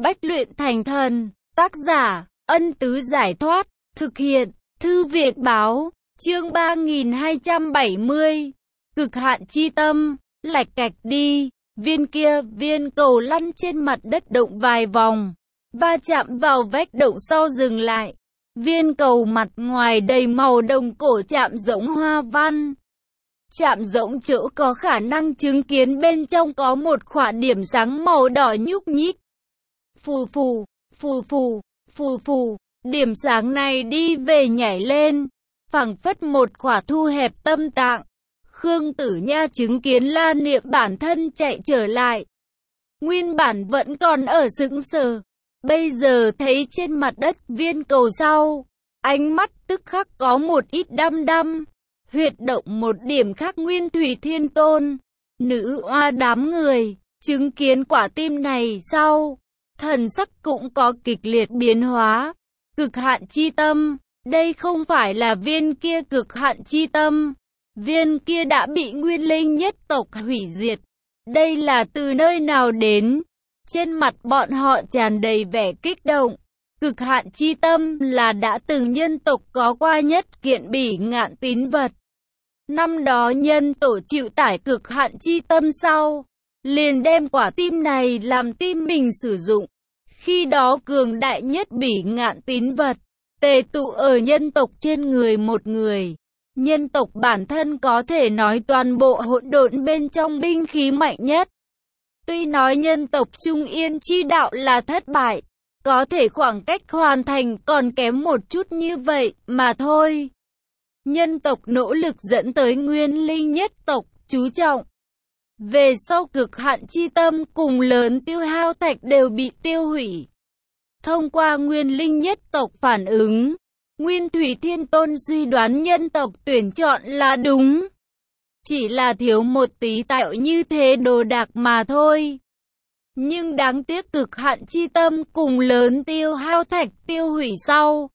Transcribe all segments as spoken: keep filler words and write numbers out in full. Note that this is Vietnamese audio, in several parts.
Bách luyện thành thần. Tác giả, Ân Tứ Giải Thoát. Thực hiện, Thư viện Báo. Chương ba nghìn hai trăm bảy mươi. Cực hạn chi tâm. Lạch cạch đi. Viên kia, viên cầu lăn trên mặt đất động vài vòng, va chạm vào vách động sau dừng lại. Viên cầu mặt ngoài đầy màu đồng cổ chạm rỗng hoa văn. Chạm rỗng chỗ có khả năng chứng kiến bên trong có một khỏa điểm sáng màu đỏ nhúc nhích. Phù phù, phù phù, phù phù, điểm sáng này đi về nhảy lên, phảng phất một khỏa thu hẹp tâm tạng. Khương Tử Nha chứng kiến La Niệm bản thân chạy trở lại. Nguyên bản vẫn còn ở sững sờ, bây giờ thấy trên mặt đất viên cầu sau, ánh mắt tức khắc có một ít đăm đăm. Huyệt động một điểm khác Nguyên Thủy Thiên Tôn, nữ oa đám người, chứng kiến quả tim này sau, thần sắc cũng có kịch liệt biến hóa. Cực hạn chi tâm, đây không phải là viên kia cực hạn chi tâm. Viên kia đã bị Nguyên Linh nhất tộc hủy diệt. Đây là từ nơi nào đến? Trên mặt bọn họ tràn đầy vẻ kích động. Cực hạn chi tâm là đã từng nhân tộc có qua nhất kiện bỉ ngạn tín vật. Năm đó nhân tổ chịu tải cực hạn chi tâm sau, liền đem quả tim này làm tim mình sử dụng. Khi đó cường đại nhất bỉ ngạn tín vật, tề tụ ở nhân tộc trên người một người. Nhân tộc bản thân có thể nói toàn bộ hỗn độn bên trong binh khí mạnh nhất. Tuy nói nhân tộc Trung Yên chi đạo là thất bại, có thể khoảng cách hoàn thành còn kém một chút như vậy mà thôi. Nhân tộc nỗ lực dẫn tới Nguyên Linh nhất tộc chú trọng. Về sau cực hạn chi tâm cùng lớn tiêu hao thạch đều bị tiêu hủy. Thông qua Nguyên Linh nhất tộc phản ứng, Nguyên Thủy Thiên Tôn suy đoán nhân tộc tuyển chọn là đúng. Chỉ là thiếu một tí tạo như thế đồ đạc mà thôi. Nhưng đáng tiếc cực hạn chi tâm cùng lớn tiêu hao thạch tiêu hủy sau,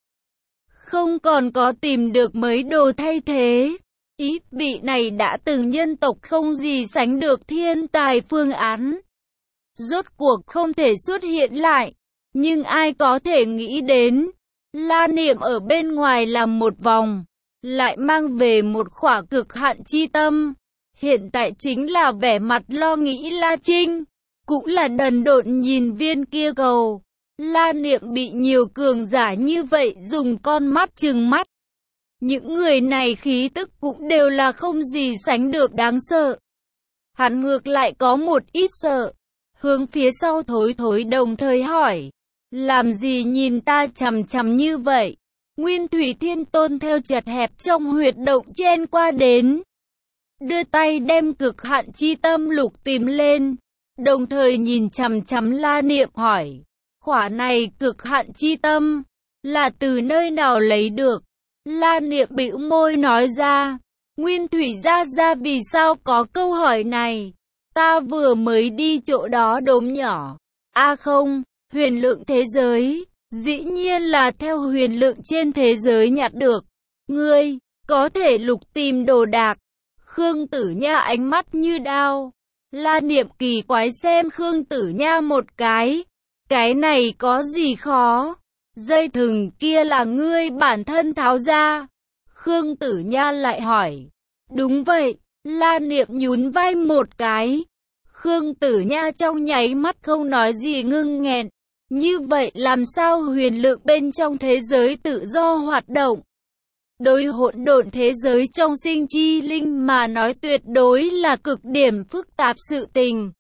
không còn có tìm được mấy đồ thay thế. Ý vị này đã từng nhân tộc không gì sánh được thiên tài phương án, rốt cuộc không thể xuất hiện lại. Nhưng ai có thể nghĩ đến, La Niệm ở bên ngoài làm một vòng, lại mang về một khỏa cực hạn chi tâm. Hiện tại chính là vẻ mặt lo nghĩ La Trinh, cũng là đần độn nhìn viên kia cầu. La Niệm bị nhiều cường giả như vậy dùng con mắt trừng mắt. Những người này khí tức cũng đều là không gì sánh được đáng sợ. Hắn ngược lại có một ít sợ, hướng phía sau thối thối đồng thời hỏi. Làm gì nhìn ta chằm chằm như vậy? Nguyên Thủy Thiên Tôn theo chật hẹp trong huyệt động chen qua đến, đưa tay đem cực hạn chi tâm lục tìm lên, đồng thời nhìn chằm chằm La Niệm hỏi. Khỏa này cực hạn chi tâm, là từ nơi nào lấy được? La Niệm bĩu môi nói ra. Nguyên Thủy gia gia vì sao có câu hỏi này? Ta vừa mới đi chỗ đó đốm nhỏ. A à không, huyền lượng thế giới, dĩ nhiên là theo huyền lượng trên thế giới nhặt được. Ngươi, có thể lục tìm đồ đạc. Khương Tử Nha ánh mắt như đao. La Niệm kỳ quái xem Khương Tử Nha một cái. Cái này có gì khó? Dây thừng kia là ngươi bản thân tháo ra. Khương Tử Nha lại hỏi. Đúng vậy, La Niệm nhún vai một cái. Khương Tử Nha trong nháy mắt không nói gì ngưng nghẹn. Như vậy làm sao huyền lượng bên trong thế giới tự do hoạt động? Đối hỗn độn thế giới trong sinh chi linh mà nói tuyệt đối là cực điểm phức tạp sự tình.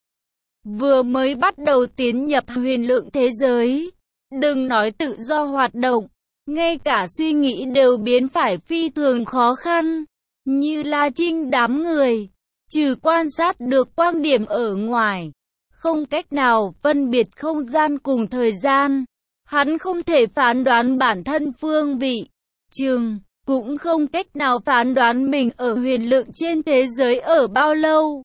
Vừa mới bắt đầu tiến nhập huyền lượng thế giới, đừng nói tự do hoạt động, ngay cả suy nghĩ đều biến phải phi thường khó khăn. Như La Trinh đám người, trừ quan sát được quan điểm ở ngoài, không cách nào phân biệt không gian cùng thời gian. Hắn không thể phán đoán bản thân phương vị, trường, cũng không cách nào phán đoán mình ở huyền lượng trên thế giới ở bao lâu.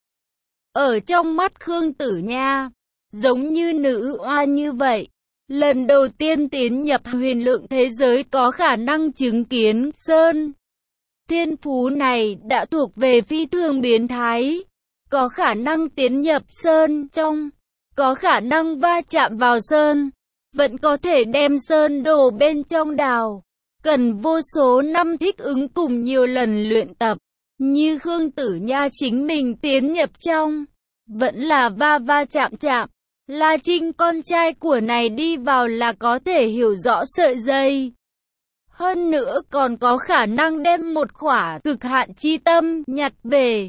Ở trong mắt Khương Tử Nha, giống như nữ oa như vậy, lần đầu tiên tiến nhập huyền lượng thế giới có khả năng chứng kiến Sơn. Thiên phú này đã thuộc về phi thường biến thái, có khả năng tiến nhập Sơn trong. có khả năng va chạm vào sơn, vẫn có thể đem sơn đổ bên trong đào. Cần vô số năm thích ứng cùng nhiều lần luyện tập, như Khương Tử Nha chính mình tiến nhập trong, vẫn là va va chạm chạm. La Trinh con trai của này đi vào là có thể hiểu rõ sợi dây. Hơn nữa còn có khả năng đem một khỏa cực hạn chi tâm nhặt về.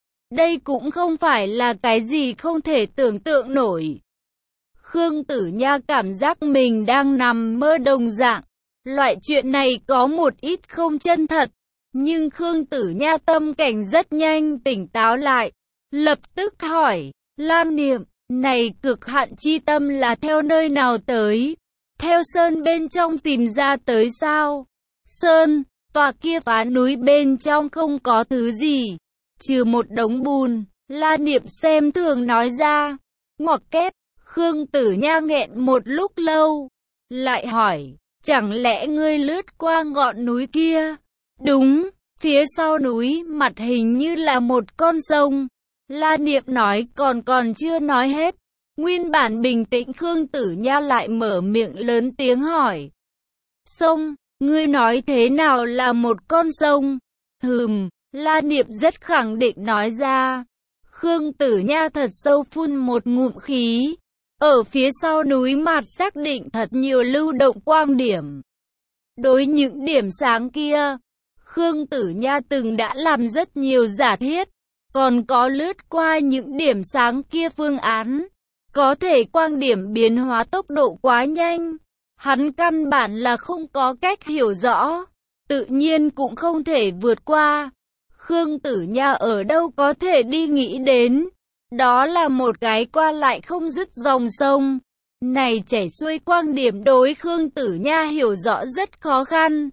Đây cũng không phải là cái gì không thể tưởng tượng nổi. Khương Tử Nha cảm giác mình đang nằm mơ đồng dạng. Loại chuyện này có một ít không chân thật. Nhưng Khương Tử Nha tâm cảnh rất nhanh tỉnh táo lại. Lập tức hỏi, Lam Niệm, này cực hạn chi tâm là theo nơi nào tới? Theo sơn bên trong tìm ra tới sao? Sơn, tòa kia phá núi bên trong không có thứ gì, trừ một đống bùn. La Niệm xem thường nói ra. Ngoặc kép, Khương Tử Nha nghẹn một lúc lâu. Lại hỏi, chẳng lẽ ngươi lướt qua ngọn núi kia? Đúng, phía sau núi mặt hình như là một con sông. La Niệm nói còn còn chưa nói hết. Nguyên bản bình tĩnh Khương Tử Nha lại mở miệng lớn tiếng hỏi. Sông, ngươi nói thế nào là một con sông? Hừm, La Niệm rất khẳng định nói ra. Khương Tử Nha thật sâu phun một ngụm khí. Ở phía sau núi mặt xác định thật nhiều lưu động quang điểm. Đối những điểm sáng kia, Khương Tử Nha từng đã làm rất nhiều giả thiết. Còn có lướt qua những điểm sáng kia phương án. Có thể quang điểm biến hóa tốc độ quá nhanh. Hắn căn bản là không có cách hiểu rõ. Tự nhiên cũng không thể vượt qua. Khương Tử Nha ở đâu có thể đi nghĩ đến. Đó là một cái qua lại không dứt dòng sông. Này chảy xuôi quang điểm đối Khương Tử Nha hiểu rõ rất khó khăn.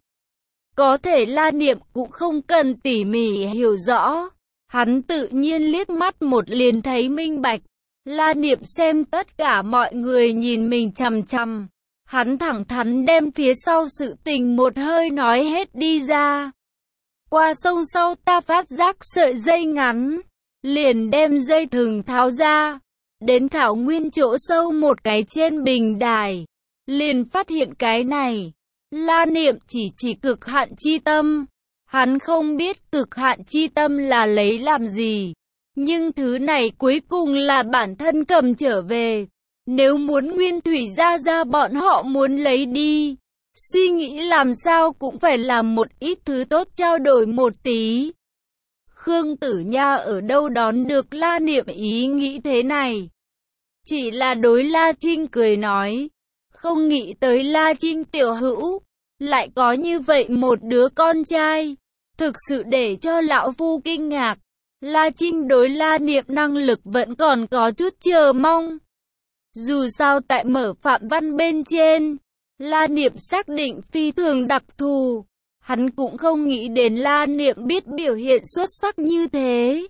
Có thể La Niệm cũng không cần tỉ mỉ hiểu rõ. Hắn tự nhiên liếc mắt một liền thấy minh bạch. La Niệm xem tất cả mọi người nhìn mình chằm chằm. Hắn thẳng thắn đem phía sau sự tình một hơi nói hết đi ra. Qua sông sau ta phát giác sợi dây ngắn. Liền đem dây thừng tháo ra. Đến thảo nguyên chỗ sâu một cái trên bình đài. Liền phát hiện cái này. La Niệm chỉ chỉ cực hạn chi tâm. Hắn không biết cực hạn chi tâm là lấy làm gì. Nhưng thứ này cuối cùng là bản thân cầm trở về. Nếu muốn Nguyên Thủy ra ra bọn họ muốn lấy đi. Suy nghĩ làm sao cũng phải làm một ít thứ tốt trao đổi một tí. Khương Tử Nha ở đâu đón được La Niệm ý nghĩ thế này. Chỉ là đối La Trinh cười nói. Không nghĩ tới La Trinh tiểu hữu. Lại có như vậy một đứa con trai. Thực sự để cho lão phu kinh ngạc. La Trinh đối La Niệm năng lực vẫn còn có chút chờ mong. Dù sao tại mở phạm văn bên trên, La Niệm xác định phi thường đặc thù. Hắn cũng không nghĩ đến La Niệm biết biểu hiện xuất sắc như thế.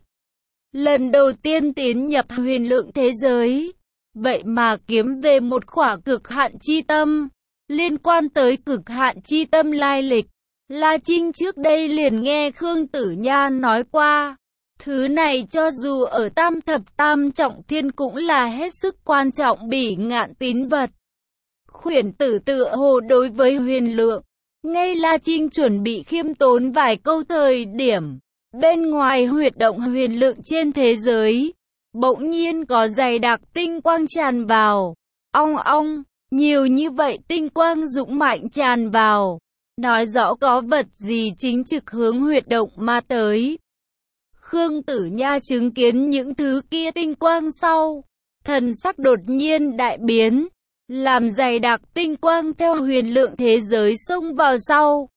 Lần đầu tiên tiến nhập huyền lượng thế giới, vậy mà kiếm về một khỏa cực hạn chi tâm. Liên quan tới cực hạn chi tâm lai lịch, La Trinh trước đây liền nghe Khương Tử Nha nói qua. Thứ này cho dù ở tam thập tam trọng thiên cũng là hết sức quan trọng bỉ ngạn tín vật. Khuyển tử tựa hồ đối với huyền lượng. Ngay La Trinh chuẩn bị khiêm tốn vài câu thời điểm. Bên ngoài huyệt động huyền lượng trên thế giới, bỗng nhiên có dày đặc tinh quang tràn vào. Ong ong, nhiều như vậy tinh quang dũng mạnh tràn vào. Nói rõ có vật gì chính trực hướng huyệt động mà tới. Khương Tử Nha chứng kiến những thứ kia tinh quang sau. Thần sắc đột nhiên đại biến. Làm dày đặc tinh quang theo huyền lượng thế giới xông vào sau.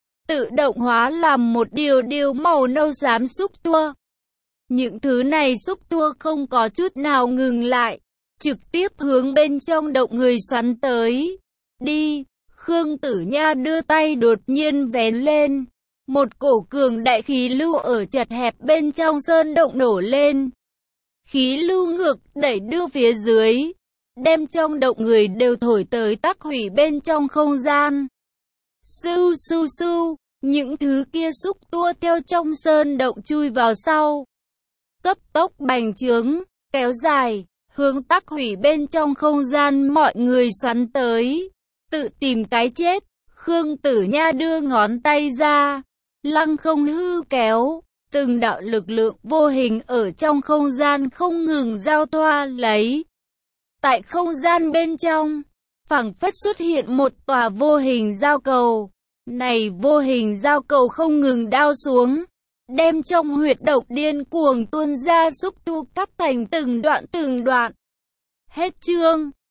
Tự động hóa làm một điều điều màu nâu xám xúc tua. Những thứ này xúc tua không có chút nào ngừng lại. Trực tiếp hướng bên trong động người xoắn tới. Đi, Khương Tử Nha đưa tay đột nhiên vén lên. Một cổ cường đại khí lưu ở chật hẹp bên trong sơn động nổ lên. Khí lưu ngược đẩy đưa phía dưới. Đem trong động người đều thổi tới tắc hủy bên trong không gian. Sưu sưu sưu, những thứ kia xúc tua theo trong sơn động chui vào sau. Cấp tốc bành trướng, kéo dài, hướng tắc hủy bên trong không gian mọi người xoắn tới, tự tìm cái chết. Khương Tử Nha đưa ngón tay ra, lăng không hư kéo, từng đạo lực lượng vô hình ở trong không gian không ngừng giao thoa lấy. Tại không gian bên trong, phảng phất xuất hiện một tòa vô hình giao cầu. Này vô hình giao cầu không ngừng đao xuống, đem trong huyệt độc điên cuồng tuôn ra xúc tu cắt thành từng đoạn từng đoạn. Hết chương.